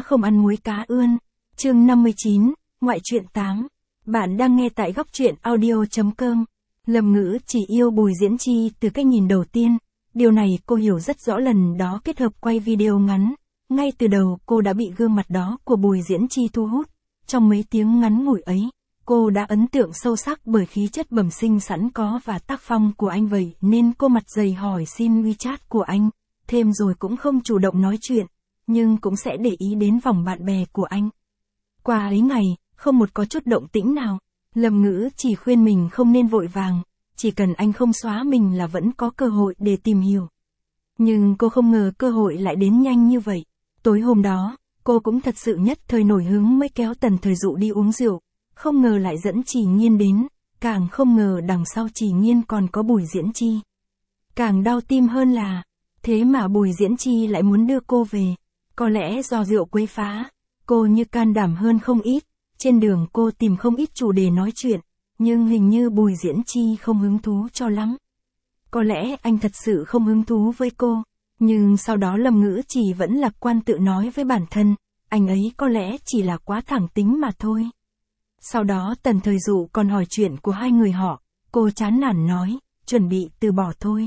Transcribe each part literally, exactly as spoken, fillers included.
cá không ăn muối cá ươn. Chương năm mươi chín, ngoại truyện tám. Bạn đang nghe tại góc truyện audio chấm com. Lâm Ngữ chỉ yêu Bùi Diễn Chi từ cách nhìn đầu tiên. Điều này cô hiểu rất rõ lần đó kết hợp quay video ngắn. Ngay từ đầu cô đã bị gương mặt đó của Bùi Diễn Chi thu hút. Trong mấy tiếng ngắn ngủi ấy, cô đã ấn tượng sâu sắc bởi khí chất bẩm sinh sẵn có và tác phong của anh, vậy nên cô mặt dày hỏi xin WeChat của anh. Thêm rồi cũng không chủ động nói chuyện, nhưng cũng sẽ để ý đến vòng bạn bè của anh. Qua ấy ngày, không một có chút động tĩnh nào. Lâm Ngữ chỉ khuyên mình không nên vội vàng, chỉ cần anh không xóa mình là vẫn có cơ hội để tìm hiểu. Nhưng cô không ngờ cơ hội lại đến nhanh như vậy. Tối hôm đó, cô cũng thật sự nhất thời nổi hứng mới kéo Tần Thời Dụ đi uống rượu. Không ngờ lại dẫn Chỉ Nhiên đến, càng không ngờ đằng sau Chỉ Nhiên còn có Bùi Diễn Chi. Càng đau tim hơn là, thế mà Bùi Diễn Chi lại muốn đưa cô về. Có lẽ do rượu quấy phá, cô như can đảm hơn không ít. Trên đường cô tìm không ít chủ đề nói chuyện, nhưng hình như Bùi Diễn Chi không hứng thú cho lắm. Có lẽ anh thật sự không hứng thú với cô, nhưng sau đó Lâm Ngữ chỉ vẫn lạc quan tự nói với bản thân, anh ấy có lẽ chỉ là quá thẳng tính mà thôi. Sau đó Tần Thời Dụ còn hỏi chuyện của hai người họ, cô chán nản nói, chuẩn bị từ bỏ thôi.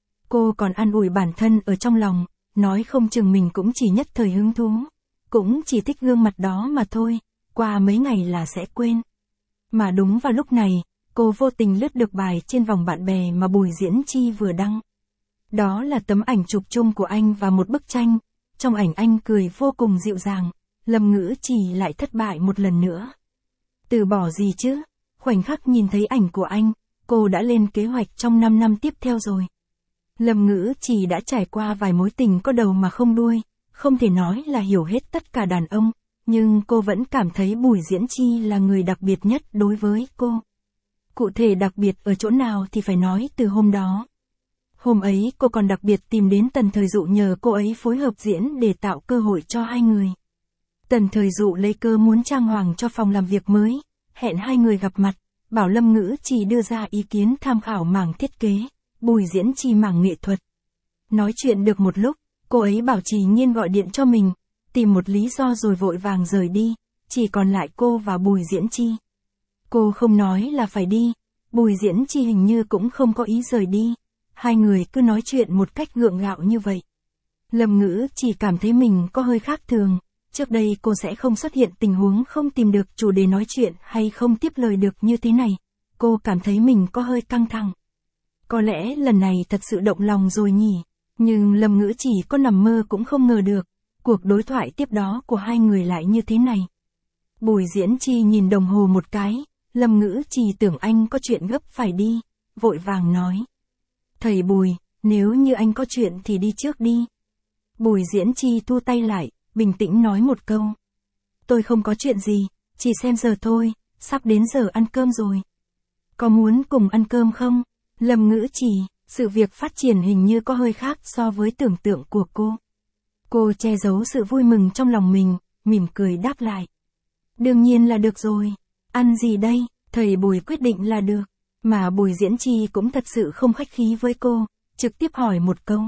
Cô còn an ủi bản thân ở trong lòng, nói không chừng mình cũng chỉ nhất thời hứng thú, cũng chỉ thích gương mặt đó mà thôi, qua mấy ngày là sẽ quên. Mà đúng vào lúc này, cô vô tình lướt được bài trên vòng bạn bè mà Bùi Diễn Chi vừa đăng. Đó là tấm ảnh chụp chung của anh và một bức tranh, trong ảnh anh cười vô cùng dịu dàng. Lâm Ngữ chỉ lại thất bại một lần nữa. Từ bỏ gì chứ? Khoảnh khắc nhìn thấy ảnh của anh, cô đã lên kế hoạch trong năm năm tiếp theo rồi. Lâm Ngữ chỉ đã trải qua vài mối tình có đầu mà không đuôi, không thể nói là hiểu hết tất cả đàn ông, nhưng cô vẫn cảm thấy Bùi Diễn Chi là người đặc biệt nhất đối với cô. Cụ thể đặc biệt ở chỗ nào thì phải nói từ hôm đó. Hôm ấy cô còn đặc biệt tìm đến Tần Thời Dụ nhờ cô ấy phối hợp diễn để tạo cơ hội cho hai người. Tần Thời Dụ lấy cơ muốn trang hoàng cho phòng làm việc mới, hẹn hai người gặp mặt, bảo Lâm Ngữ chỉ đưa ra ý kiến tham khảo mảng thiết kế, Bùi Diễn Chi mảng nghệ thuật. Nói chuyện được một lúc, cô ấy bảo Chỉ Nhiên gọi điện cho mình, tìm một lý do rồi vội vàng rời đi, chỉ còn lại cô và Bùi Diễn Chi. Cô không nói là phải đi, Bùi Diễn Chi hình như cũng không có ý rời đi, hai người cứ nói chuyện một cách gượng gạo như vậy. Lâm Ngữ chỉ cảm thấy mình có hơi khác thường, trước đây cô sẽ không xuất hiện tình huống không tìm được chủ đề nói chuyện hay không tiếp lời được như thế này, cô cảm thấy mình có hơi căng thẳng. Có lẽ lần này thật sự động lòng rồi nhỉ, nhưng Lâm Ngữ chỉ có nằm mơ cũng không ngờ được, cuộc đối thoại tiếp đó của hai người lại như thế này. Bùi Diễn Chi nhìn đồng hồ một cái, Lâm Ngữ chỉ tưởng anh có chuyện gấp phải đi, vội vàng nói. Thầy Bùi, nếu như anh có chuyện thì đi trước đi. Bùi Diễn Chi thu tay lại, bình tĩnh nói một câu. Tôi không có chuyện gì, chỉ xem giờ thôi, sắp đến giờ ăn cơm rồi. Có muốn cùng ăn cơm không? Lâm Ngữ chỉ, sự việc phát triển hình như có hơi khác so với tưởng tượng của cô. Cô che giấu sự vui mừng trong lòng mình, mỉm cười đáp lại. Đương nhiên là được rồi. Ăn gì đây? Thầy Bùi quyết định là được. Mà Bùi Diễn Chi cũng thật sự không khách khí với cô, trực tiếp hỏi một câu.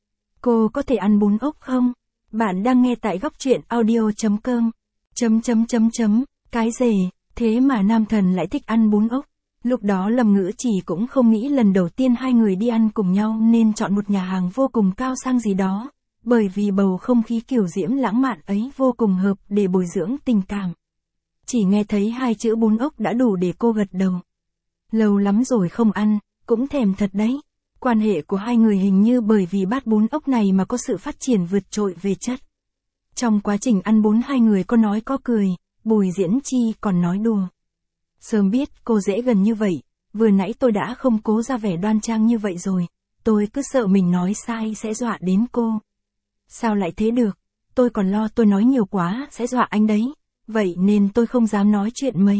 Cô có thể ăn bún ốc không? Bạn đang nghe tại góc truyện audio chấm com. Chấm chấm chấm chấm, cái rể, thế mà nam thần lại thích ăn bún ốc. Lúc đó Lâm Ngữ chỉ cũng không nghĩ lần đầu tiên hai người đi ăn cùng nhau nên chọn một nhà hàng vô cùng cao sang gì đó, bởi vì bầu không khí kiều diễm lãng mạn ấy vô cùng hợp để bồi dưỡng tình cảm. Chỉ nghe thấy hai chữ bún ốc đã đủ để cô gật đầu. Lâu lắm rồi không ăn, cũng thèm thật đấy. Quan hệ của hai người hình như bởi vì bát bún ốc này mà có sự phát triển vượt trội về chất. Trong quá trình ăn bún hai người có nói có cười, Bùi Diễn Chi còn nói đùa. Sớm biết cô dễ gần như vậy, vừa nãy tôi đã không cố ra vẻ đoan trang như vậy rồi, tôi cứ sợ mình nói sai sẽ dọa đến cô. Sao lại thế được, tôi còn lo tôi nói nhiều quá sẽ dọa anh đấy, vậy nên tôi không dám nói chuyện mấy.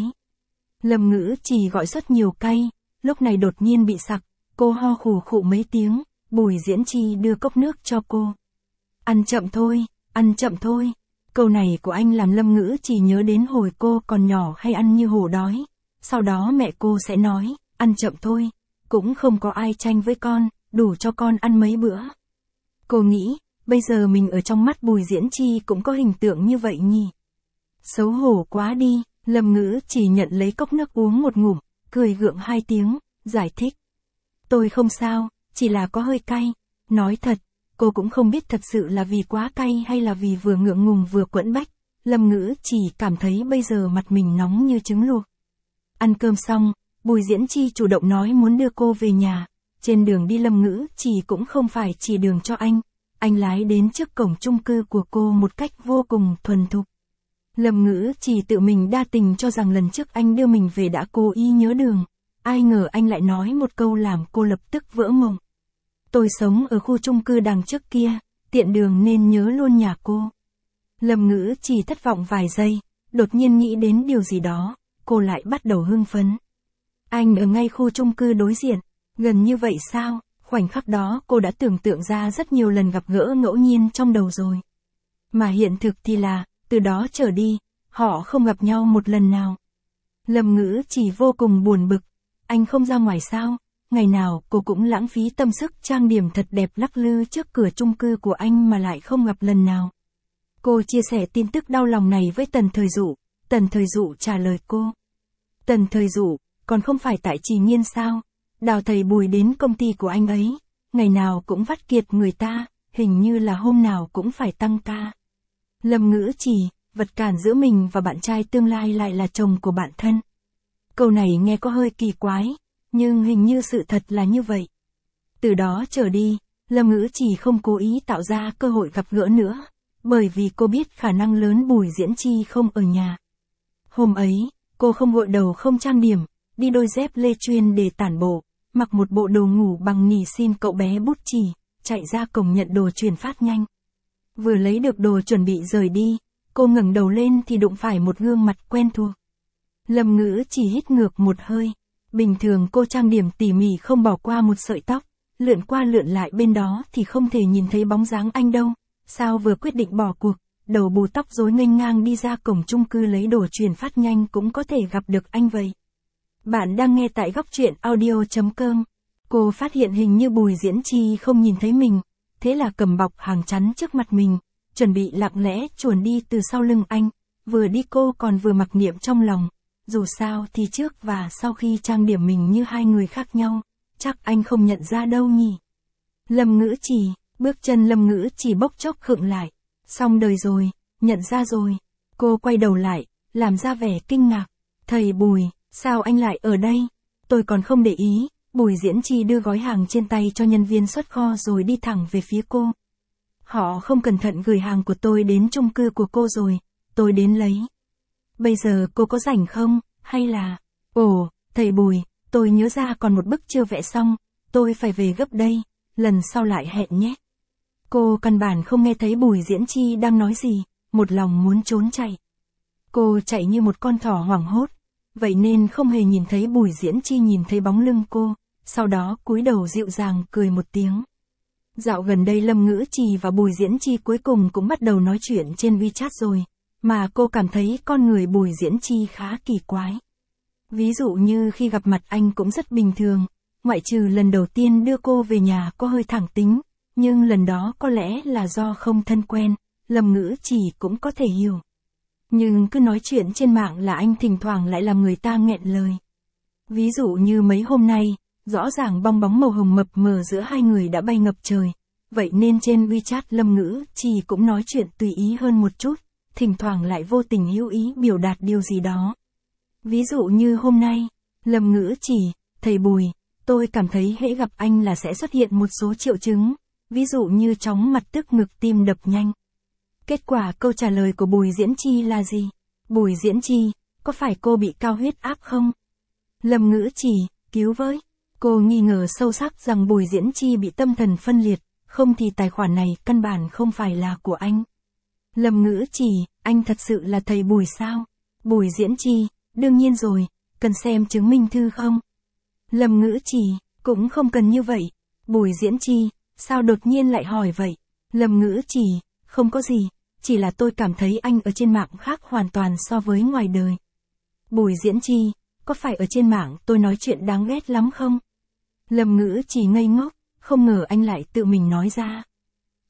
Lâm Ngữ chỉ gọi rất nhiều cay, lúc này đột nhiên bị sặc, cô ho khủ khụ mấy tiếng, Bùi Diễn Chi đưa cốc nước cho cô. Ăn chậm thôi, ăn chậm thôi. Câu này của anh làm Lâm Ngữ chỉ nhớ đến hồi cô còn nhỏ hay ăn như hổ đói. Sau đó mẹ cô sẽ nói, ăn chậm thôi, cũng không có ai tranh với con, đủ cho con ăn mấy bữa. Cô nghĩ, bây giờ mình ở trong mắt Bùi Diễn Chi cũng có hình tượng như vậy nhỉ. Xấu hổ quá đi, Lâm Ngữ chỉ nhận lấy cốc nước uống một ngụm, cười gượng hai tiếng, giải thích. Tôi không sao, chỉ là có hơi cay. Nói thật, cô cũng không biết thật sự là vì quá cay hay là vì vừa ngượng ngùng vừa quẫn bách. Lâm Ngữ chỉ cảm thấy bây giờ mặt mình nóng như trứng luộc. Ăn cơm xong, Bùi Diễn Chi chủ động nói muốn đưa cô về nhà. Trên đường đi Lâm Ngữ chỉ cũng không phải chỉ đường cho anh. Anh lái đến trước cổng chung cư của cô một cách vô cùng thuần thục. Lâm Ngữ chỉ tự mình đa tình cho rằng lần trước anh đưa mình về đã cố ý nhớ đường. Ai ngờ anh lại nói một câu làm cô lập tức vỡ mộng. Tôi sống ở khu chung cư đằng trước kia, tiện đường nên nhớ luôn nhà cô. Lâm Ngữ chỉ thất vọng vài giây, đột nhiên nghĩ đến điều gì đó, cô lại bắt đầu hưng phấn. Anh ở ngay khu chung cư đối diện, gần như vậy sao? Khoảnh khắc đó cô đã tưởng tượng ra rất nhiều lần gặp gỡ ngẫu nhiên trong đầu rồi. Mà hiện thực thì là, từ đó trở đi, họ không gặp nhau một lần nào. Lâm Ngữ chỉ vô cùng buồn bực, anh không ra ngoài sao? Ngày nào cô cũng lãng phí tâm sức trang điểm thật đẹp lắc lư trước cửa chung cư của anh mà lại không gặp lần nào. Cô chia sẻ tin tức đau lòng này với Tần Thời Dụ, Tần Thời Dụ trả lời cô. Tần Thời Dụ, còn không phải tại Trì Nghiên sao? Đào thầy Bùi đến công ty của anh ấy, ngày nào cũng vắt kiệt người ta, hình như là hôm nào cũng phải tăng ca. Lâm Ngữ chỉ, vật cản giữa mình và bạn trai tương lai lại là chồng của bạn thân. Câu này nghe có hơi kỳ quái, nhưng hình như sự thật là như vậy. Từ đó trở đi, Lâm Ngữ chỉ không cố ý tạo ra cơ hội gặp gỡ nữa, bởi vì cô biết khả năng lớn Bùi Diễn Chi không ở nhà. Hôm ấy, cô không gội đầu không trang điểm, đi đôi dép lê chuyên để tản bộ, mặc một bộ đồ ngủ bằng nỉ xin cậu bé bút chì, chạy ra cổng nhận đồ chuyển phát nhanh. Vừa lấy được đồ chuẩn bị rời đi, cô ngẩng đầu lên thì đụng phải một gương mặt quen thuộc. Lâm Ngữ chỉ hít ngược một hơi. Bình thường cô trang điểm tỉ mỉ không bỏ qua một sợi tóc, lượn qua lượn lại bên đó thì không thể nhìn thấy bóng dáng anh đâu. Sao vừa quyết định bỏ cuộc, đầu bù tóc rối nghênh ngang đi ra cổng chung cư lấy đồ chuyển phát nhanh cũng có thể gặp được anh vậy. Bạn đang nghe tại góc truyện audio chấm com. Cô phát hiện hình như Bùi Diễn Chi không nhìn thấy mình, thế là cầm bọc hàng chắn trước mặt mình, chuẩn bị lặng lẽ chuồn đi từ sau lưng anh. Vừa đi cô còn vừa mặc niệm trong lòng. Dù sao thì trước và sau khi trang điểm mình như hai người khác nhau, chắc anh không nhận ra đâu nhỉ. Lâm Ngữ chỉ, bước chân Lâm Ngữ chỉ bốc chốc khựng lại. Xong đời rồi, nhận ra rồi. Cô quay đầu lại, làm ra vẻ kinh ngạc. Thầy Bùi, sao anh lại ở đây? Tôi còn không để ý. Bùi Diễn Chi đưa gói hàng trên tay cho nhân viên xuất kho rồi đi thẳng về phía cô. Họ không cẩn thận gửi hàng của tôi đến chung cư của cô rồi, tôi đến lấy. Bây giờ cô có rảnh không, hay là... Ồ, thầy Bùi, tôi nhớ ra còn một bức chưa vẽ xong, tôi phải về gấp đây, lần sau lại hẹn nhé. Cô căn bản không nghe thấy Bùi Diễn Chi đang nói gì, một lòng muốn trốn chạy. Cô chạy như một con thỏ hoảng hốt, vậy nên không hề nhìn thấy Bùi Diễn Chi nhìn thấy bóng lưng cô, sau đó cúi đầu dịu dàng cười một tiếng. Dạo gần đây Lâm Ngữ Trì và Bùi Diễn Chi cuối cùng cũng bắt đầu nói chuyện trên WeChat rồi. Mà cô cảm thấy con người Bùi Diễn Chi khá kỳ quái. Ví dụ như khi gặp mặt anh cũng rất bình thường, ngoại trừ lần đầu tiên đưa cô về nhà có hơi thẳng tính, nhưng lần đó có lẽ là do không thân quen, Lâm Ngữ Chỉ cũng có thể hiểu. Nhưng cứ nói chuyện trên mạng là anh thỉnh thoảng lại làm người ta nghẹn lời. Ví dụ như mấy hôm nay, rõ ràng bong bóng màu hồng mập mờ giữa hai người đã bay ngập trời, vậy nên trên WeChat Lâm Ngữ Chỉ cũng nói chuyện tùy ý hơn một chút. Thỉnh thoảng lại vô tình hữu ý biểu đạt điều gì đó. Ví dụ như hôm nay, Lâm Ngữ chỉ, thầy Bùi, tôi cảm thấy hễ gặp anh là sẽ xuất hiện một số triệu chứng, ví dụ như chóng mặt tức ngực tim đập nhanh. Kết quả câu trả lời của Bùi Diễn Chi là gì? Bùi Diễn Chi, có phải cô bị cao huyết áp không? Lâm Ngữ chỉ, cứu với. Cô nghi ngờ sâu sắc rằng Bùi Diễn Chi bị tâm thần phân liệt, không thì tài khoản này căn bản không phải là của anh. Lâm Ngữ chỉ, anh thật sự là thầy Bùi sao? Bùi Diễn Chi, đương nhiên rồi, cần xem chứng minh thư không? Lâm Ngữ chỉ, cũng không cần như vậy. Bùi Diễn Chi, sao đột nhiên lại hỏi vậy? Lâm Ngữ chỉ, không có gì, chỉ là tôi cảm thấy anh ở trên mạng khác hoàn toàn so với ngoài đời. Bùi Diễn Chi, có phải ở trên mạng tôi nói chuyện đáng ghét lắm không? Lâm Ngữ chỉ ngây ngốc, không ngờ anh lại tự mình nói ra.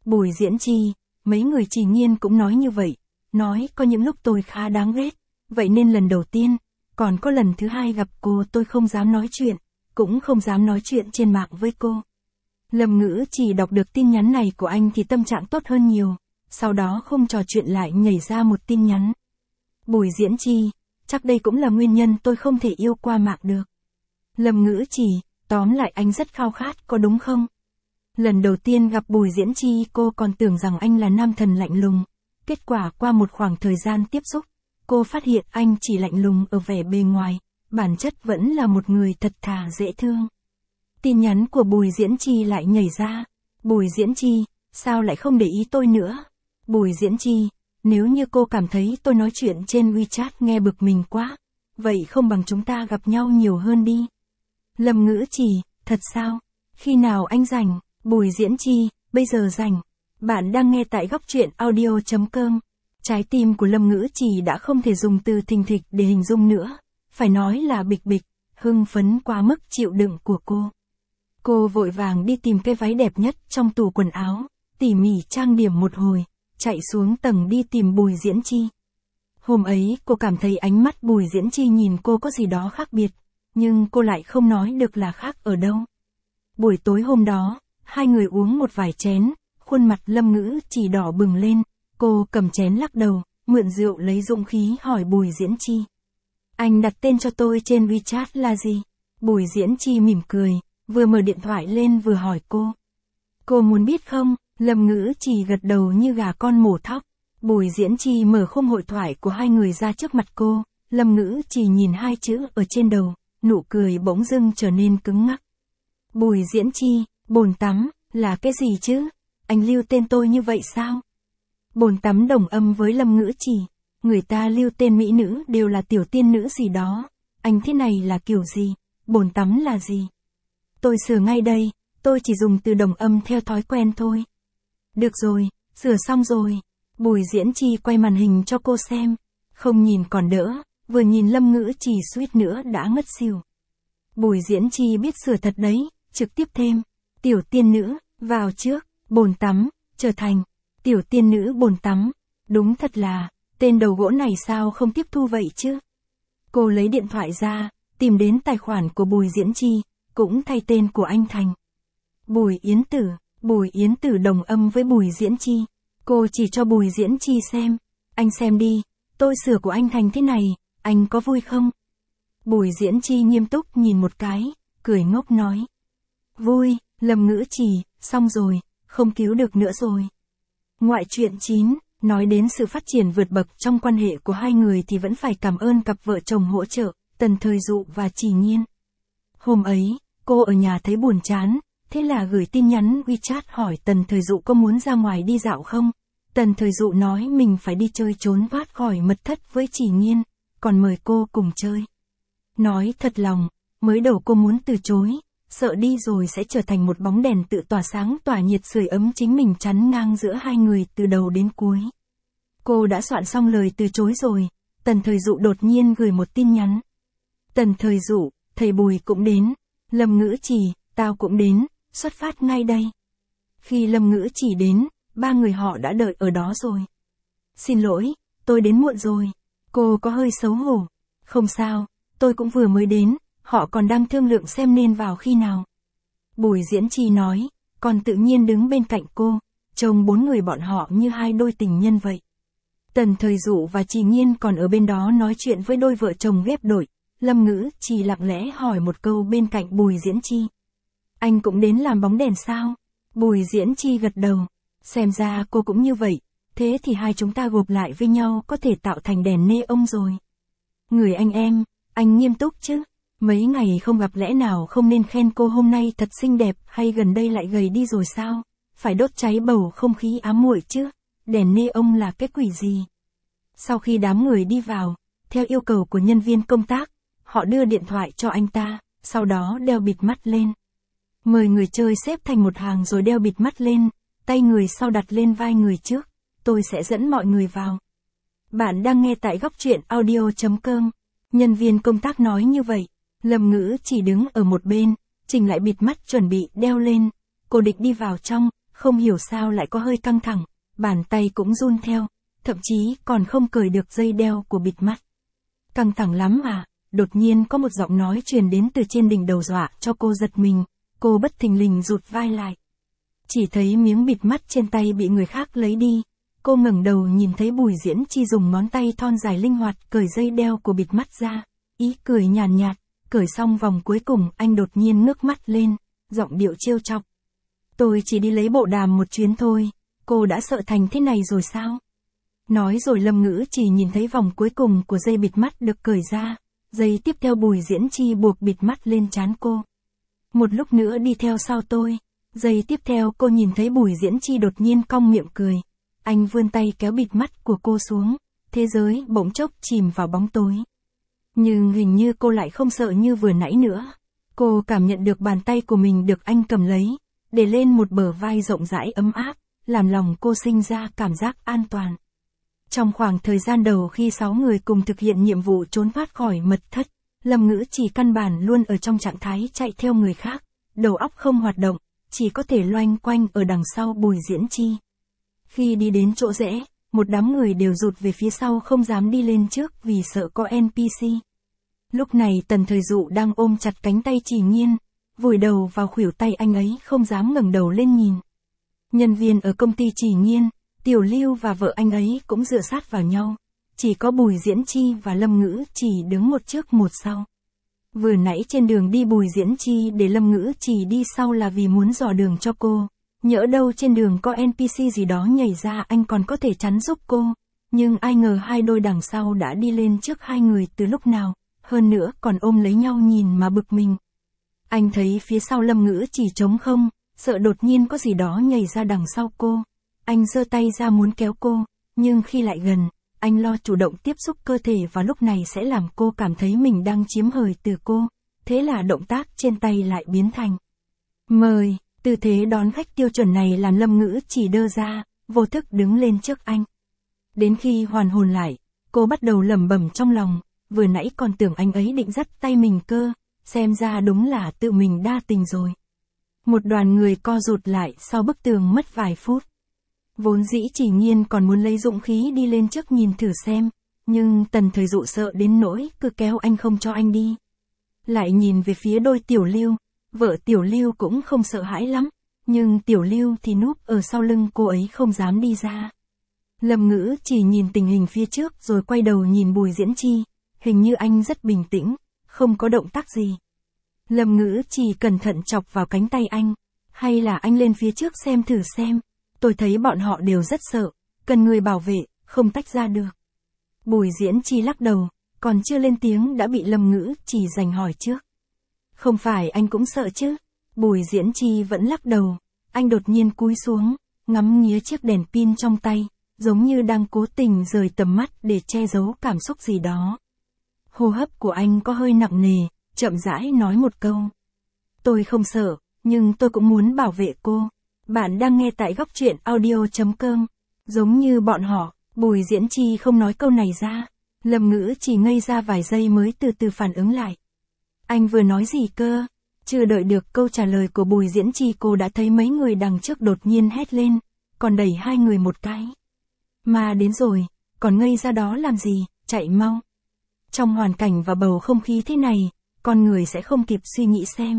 Bùi Diễn Chi, mấy người Trì Nghiên cũng nói như vậy, nói có những lúc tôi khá đáng ghét, vậy nên lần đầu tiên, còn có lần thứ hai gặp cô tôi không dám nói chuyện, cũng không dám nói chuyện trên mạng với cô. Lâm Ngữ Chỉ đọc được tin nhắn này của anh thì tâm trạng tốt hơn nhiều, sau đó không trò chuyện lại nhảy ra một tin nhắn. Bùi Diễn Chi, chắc đây cũng là nguyên nhân tôi không thể yêu qua mạng được. Lâm Ngữ Chỉ, tóm lại anh rất khao khát có đúng không? Lần đầu tiên gặp Bùi Diễn Chi cô còn tưởng rằng anh là nam thần lạnh lùng, kết quả qua một khoảng thời gian tiếp xúc, cô phát hiện anh chỉ lạnh lùng ở vẻ bề ngoài, bản chất vẫn là một người thật thà dễ thương. Tin nhắn của Bùi Diễn Chi lại nhảy ra. Bùi Diễn Chi, sao lại không để ý tôi nữa? Bùi Diễn Chi, nếu như cô cảm thấy tôi nói chuyện trên WeChat nghe bực mình quá, vậy không bằng chúng ta gặp nhau nhiều hơn đi. Lâm Ngữ Chỉ, thật sao? Khi nào anh rảnh? Bùi Diễn Chi, bây giờ rảnh. Bạn đang nghe tại góc truyện audio chấm com. Trái tim của Lâm Ngữ Chỉ đã không thể dùng từ thình thịch để hình dung nữa, phải nói là bịch bịch, hưng phấn quá mức chịu đựng của cô. Cô vội vàng đi tìm cái váy đẹp nhất trong tủ quần áo, tỉ mỉ trang điểm một hồi, chạy xuống tầng đi tìm Bùi Diễn Chi. Hôm ấy cô cảm thấy ánh mắt Bùi Diễn Chi nhìn cô có gì đó khác biệt, nhưng cô lại không nói được là khác ở đâu. Buổi tối hôm đó, hai người uống một vài chén, khuôn mặt Lâm Ngữ Chỉ đỏ bừng lên, cô cầm chén lắc đầu, mượn rượu lấy dũng khí hỏi Bùi Diễn Chi. Anh đặt tên cho tôi trên WeChat là gì? Bùi Diễn Chi mỉm cười, vừa mở điện thoại lên vừa hỏi cô. Cô muốn biết không? Lâm Ngữ Chỉ gật đầu như gà con mổ thóc. Bùi Diễn Chi mở khung hội thoại của hai người ra trước mặt cô, Lâm Ngữ Chỉ nhìn hai chữ ở trên đầu, nụ cười bỗng dưng trở nên cứng ngắc. Bùi Diễn Chi, bồn tắm, là cái gì chứ? Anh lưu tên tôi như vậy sao? Bồn tắm đồng âm với Lâm Ngữ Chỉ, người ta lưu tên mỹ nữ đều là tiểu tiên nữ gì đó, anh thế này là kiểu gì? Bồn tắm là gì? Tôi sửa ngay đây, tôi chỉ dùng từ đồng âm theo thói quen thôi. Được rồi, sửa xong rồi. Bùi Diễn Chi quay màn hình cho cô xem, không nhìn còn đỡ, vừa nhìn Lâm Ngữ Chỉ suýt nữa đã ngất xỉu. Bùi Diễn Chi biết sửa thật đấy, trực tiếp thêm, tiểu tiên nữ, vào trước, bồn tắm, trở thành, tiểu tiên nữ bồn tắm, đúng thật là, tên đầu gỗ này sao không tiếp thu vậy chứ? Cô lấy điện thoại ra, tìm đến tài khoản của Bùi Diễn Chi, cũng thay tên của anh thành Bùi Yến Tử. Bùi Yến Tử đồng âm với Bùi Diễn Chi. Cô chỉ cho Bùi Diễn Chi xem. Anh xem đi, tôi sửa của anh thành thế này, anh có vui không? Bùi Diễn Chi nghiêm túc nhìn một cái, cười ngốc nói. Vui. Lâm Ngữ Chỉ, xong rồi, không cứu được nữa rồi. Ngoại truyện chín, nói đến sự phát triển vượt bậc trong quan hệ của hai người thì vẫn phải cảm ơn cặp vợ chồng hỗ trợ, Tần Thời Dụ và Trì Nghiên. Hôm ấy, cô ở nhà thấy buồn chán, thế là gửi tin nhắn WeChat hỏi Tần Thời Dụ có muốn ra ngoài đi dạo không? Tần Thời Dụ nói mình phải đi chơi trốn thoát khỏi mật thất với Trì Nghiên, còn mời cô cùng chơi. Nói thật lòng, mới đầu cô muốn từ chối, sợ đi rồi sẽ trở thành một bóng đèn tự tỏa sáng tỏa nhiệt sưởi ấm chính mình chắn ngang giữa hai người từ đầu đến cuối. Cô đã soạn xong lời từ chối rồi, Tần Thời Dụ đột nhiên gửi một tin nhắn. Tần Thời Dụ, thầy Bùi cũng đến, Lâm Ngữ Chỉ, tao cũng đến, xuất phát ngay đây. Khi Lâm Ngữ Chỉ đến, ba người họ đã đợi ở đó rồi. Xin lỗi, tôi đến muộn rồi. Cô có hơi xấu hổ. Không sao, tôi cũng vừa mới đến, họ còn đang thương lượng xem nên vào khi nào. Bùi Diễn Chi nói, còn tự nhiên đứng bên cạnh cô, trông bốn người bọn họ như hai đôi tình nhân vậy. Tần Thời Dụ và Trì Nghiên còn ở bên đó nói chuyện với đôi vợ chồng ghép đội. Lâm Ngữ Chỉ lặng lẽ hỏi một câu bên cạnh Bùi Diễn Chi. Anh cũng đến làm bóng đèn sao? Bùi Diễn Chi gật đầu. Xem ra cô cũng như vậy, thế thì hai chúng ta gộp lại với nhau có thể tạo thành đèn neon rồi. Người anh em, anh nghiêm túc chứ? Mấy ngày không gặp lẽ nào không nên khen cô hôm nay thật xinh đẹp hay gần đây lại gầy đi rồi sao? Phải đốt cháy bầu không khí ám muội chứ? Đèn neon là cái quỷ gì? Sau khi đám người đi vào, theo yêu cầu của nhân viên công tác, họ đưa điện thoại cho anh ta, sau đó đeo bịt mắt lên. Mời người chơi xếp thành một hàng rồi đeo bịt mắt lên, tay người sau đặt lên vai người trước, tôi sẽ dẫn mọi người vào. Bạn đang nghe tại góc truyện audio chấm com. Nhân viên công tác nói như vậy, Lâm Ngữ chỉ đứng ở một bên, chỉnh lại bịt mắt chuẩn bị đeo lên. Cô định đi vào trong, không hiểu sao lại có hơi căng thẳng, bàn tay cũng run theo, thậm chí còn không cởi được dây đeo của bịt mắt. Căng thẳng lắm à, đột nhiên có một giọng nói truyền đến từ trên đỉnh đầu dọa cho cô giật mình, cô bất thình lình rụt vai lại. Chỉ thấy miếng bịt mắt trên tay bị người khác lấy đi, cô ngẩng đầu nhìn thấy Bùi Diễn Chi dùng ngón tay thon dài linh hoạt cởi dây đeo của bịt mắt ra, ý cười nhàn nhạt, cởi xong vòng cuối cùng anh đột nhiên ngước mắt lên, giọng điệu trêu chọc. Tôi chỉ đi lấy bộ đàm một chuyến thôi, cô đã sợ thành thế này rồi sao? Nói rồi Lâm Ngữ chỉ nhìn thấy vòng cuối cùng của dây bịt mắt được cởi ra, dây tiếp theo Bùi Diễn Chi buộc bịt mắt lên trán cô. Một lúc nữa đi theo sau tôi, giây tiếp theo cô nhìn thấy Bùi Diễn Chi đột nhiên cong miệng cười. Anh vươn tay kéo bịt mắt của cô xuống, thế giới bỗng chốc chìm vào bóng tối. Nhưng hình như cô lại không sợ như vừa nãy nữa. Cô cảm nhận được bàn tay của mình được anh cầm lấy, để lên một bờ vai rộng rãi ấm áp, làm lòng cô sinh ra cảm giác an toàn. Trong khoảng thời gian đầu khi sáu người cùng thực hiện nhiệm vụ trốn thoát khỏi mật thất, Lâm Ngữ chỉ căn bản luôn ở trong trạng thái chạy theo người khác, đầu óc không hoạt động, chỉ có thể loanh quanh ở đằng sau Bùi Diễn Chi. Khi đi đến chỗ rẽ, một đám người đều rụt về phía sau không dám đi lên trước vì sợ có en pê xê. Lúc này Tần Thời Dụ đang ôm chặt cánh tay Chỉ Nhiên, vùi đầu vào khuỷu tay anh ấy không dám ngẩng đầu lên nhìn. Nhân viên ở công ty Chỉ Nhiên, Tiểu Lưu và vợ anh ấy cũng dựa sát vào nhau, chỉ có Bùi Diễn Chi và Lâm Ngữ chỉ đứng một trước một sau. Vừa nãy trên đường đi Bùi Diễn Chi để Lâm Ngữ chỉ đi sau là vì muốn dò đường cho cô. Nhỡ đâu trên đường có en pê xê gì đó nhảy ra anh còn có thể chắn giúp cô, nhưng ai ngờ hai đôi đằng sau đã đi lên trước hai người từ lúc nào, hơn nữa còn ôm lấy nhau nhìn mà bực mình. Anh thấy phía sau Lâm Ngữ chỉ trống không, sợ đột nhiên có gì đó nhảy ra đằng sau cô. Anh giơ tay ra muốn kéo cô, nhưng khi lại gần, anh lo chủ động tiếp xúc cơ thể và lúc này sẽ làm cô cảm thấy mình đang chiếm hời từ cô, thế là động tác trên tay lại biến thành mời. Tư thế đón khách tiêu chuẩn này làm Lâm Ngữ chỉ đơ ra, vô thức đứng lên trước anh. Đến khi hoàn hồn lại, cô bắt đầu lẩm bẩm trong lòng, vừa nãy còn tưởng anh ấy định dắt tay mình cơ, xem ra đúng là tự mình đa tình rồi. Một đoàn người co rụt lại sau bức tường mất vài phút. Vốn dĩ Chỉ Nhiên còn muốn lấy dũng khí đi lên trước nhìn thử xem, nhưng Tần Thời Dụ sợ đến nỗi cứ kéo anh không cho anh đi. Lại nhìn về phía đôi Tiểu Lưu. Vợ Tiểu Lưu cũng không sợ hãi lắm, nhưng Tiểu Lưu thì núp ở sau lưng cô ấy không dám đi ra. Lâm Ngữ chỉ nhìn tình hình phía trước rồi quay đầu nhìn Bùi Diễn Chi, hình như anh rất bình tĩnh, không có động tác gì. Lâm Ngữ chỉ cẩn thận chọc vào cánh tay anh, hay là anh lên phía trước xem thử xem, tôi thấy bọn họ đều rất sợ, cần người bảo vệ, không tách ra được. Bùi Diễn Chi lắc đầu, còn chưa lên tiếng đã bị Lâm Ngữ chỉ giành hỏi trước. Không phải anh cũng sợ chứ? Bùi Diễn Chi vẫn lắc đầu, anh đột nhiên cúi xuống, ngắm nghía chiếc đèn pin trong tay, giống như đang cố tình rời tầm mắt để che giấu cảm xúc gì đó. Hô hấp của anh có hơi nặng nề, chậm rãi nói một câu. Tôi không sợ, nhưng tôi cũng muốn bảo vệ cô. Bạn đang nghe tại góc truyện audio chấm com. Giống như bọn họ, Bùi Diễn Chi không nói câu này ra. Lâm Ngữ chỉ ngây ra vài giây mới từ từ phản ứng lại. Anh vừa nói gì cơ? Chưa đợi được câu trả lời của Bùi Diễn Chi cô đã thấy mấy người đằng trước đột nhiên hét lên, còn đẩy hai người một cái. Mà đến rồi, còn ngây ra đó làm gì, chạy mau. Trong hoàn cảnh và bầu không khí thế này, con người sẽ không kịp suy nghĩ xem.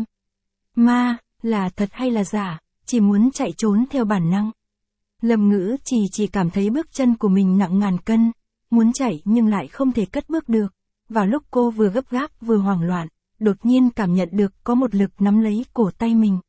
Ma, là thật hay là giả, chỉ muốn chạy trốn theo bản năng. Lâm Ngữ chỉ chỉ cảm thấy bước chân của mình nặng ngàn cân, muốn chạy nhưng lại không thể cất bước được. Vào lúc cô vừa gấp gáp vừa hoảng loạn, đột nhiên cảm nhận được có một lực nắm lấy cổ tay mình.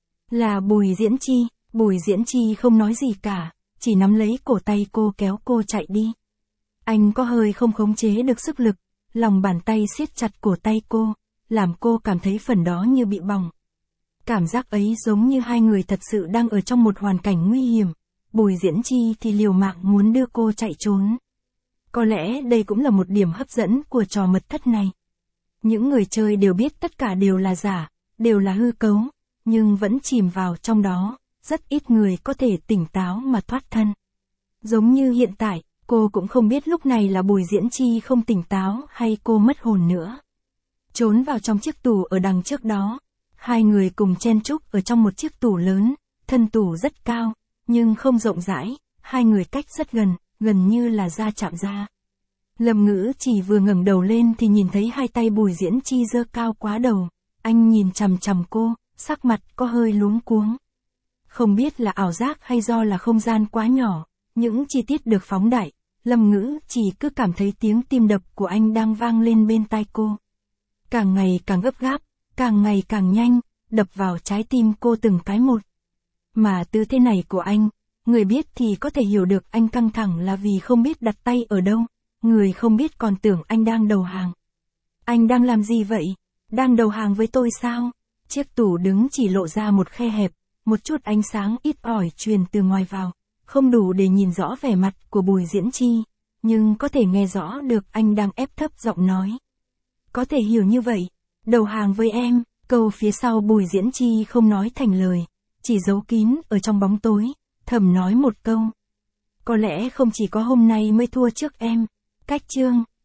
Là Bùi Diễn Chi, Bùi Diễn Chi không nói gì cả, chỉ nắm lấy cổ tay cô kéo cô chạy đi. Anh có hơi không khống chế được sức lực, lòng bàn tay siết chặt cổ tay cô, làm cô cảm thấy phần đó như bị bỏng. Cảm giác ấy giống như hai người thật sự đang ở trong một hoàn cảnh nguy hiểm, Bùi Diễn Chi thì liều mạng muốn đưa cô chạy trốn. Có lẽ đây cũng là một điểm hấp dẫn của trò mật thất này. Những người chơi đều biết tất cả đều là giả, đều là hư cấu, nhưng vẫn chìm vào trong đó, rất ít người có thể tỉnh táo mà thoát thân. Giống như hiện tại, cô cũng không biết lúc này là Bùi Diễn Chi không tỉnh táo hay cô mất hồn nữa. Trốn vào trong chiếc tủ ở đằng trước đó, hai người cùng chen chúc ở trong một chiếc tủ lớn, thân tủ rất cao, nhưng không rộng rãi, hai người cách rất gần, gần như là da chạm da. Lâm Ngữ chỉ vừa ngẩng đầu lên thì nhìn thấy hai tay Bùi Diễn Chi giơ cao quá đầu. Anh nhìn chằm chằm cô, sắc mặt có hơi luống cuống. Không biết là ảo giác hay do là không gian quá nhỏ, những chi tiết được phóng đại, Lâm Ngữ chỉ cứ cảm thấy tiếng tim đập của anh đang vang lên bên tai cô. Càng ngày càng gấp gáp, càng ngày càng nhanh, đập vào trái tim cô từng cái một. Mà tư thế này của anh, người biết thì có thể hiểu được anh căng thẳng là vì không biết đặt tay ở đâu, người không biết còn tưởng anh đang đầu hàng. Anh đang làm gì vậy? Đang đầu hàng với tôi sao? Chiếc tủ đứng chỉ lộ ra một khe hẹp, một chút ánh sáng ít ỏi truyền từ ngoài vào, không đủ để nhìn rõ vẻ mặt của Bùi Diễn Chi, nhưng có thể nghe rõ được anh đang ép thấp giọng nói. Có thể hiểu như vậy, đầu hàng với em, câu phía sau Bùi Diễn Chi không nói thành lời, chỉ giấu kín ở trong bóng tối, thầm nói một câu. Có lẽ không chỉ có hôm nay mới thua trước em. Cách chương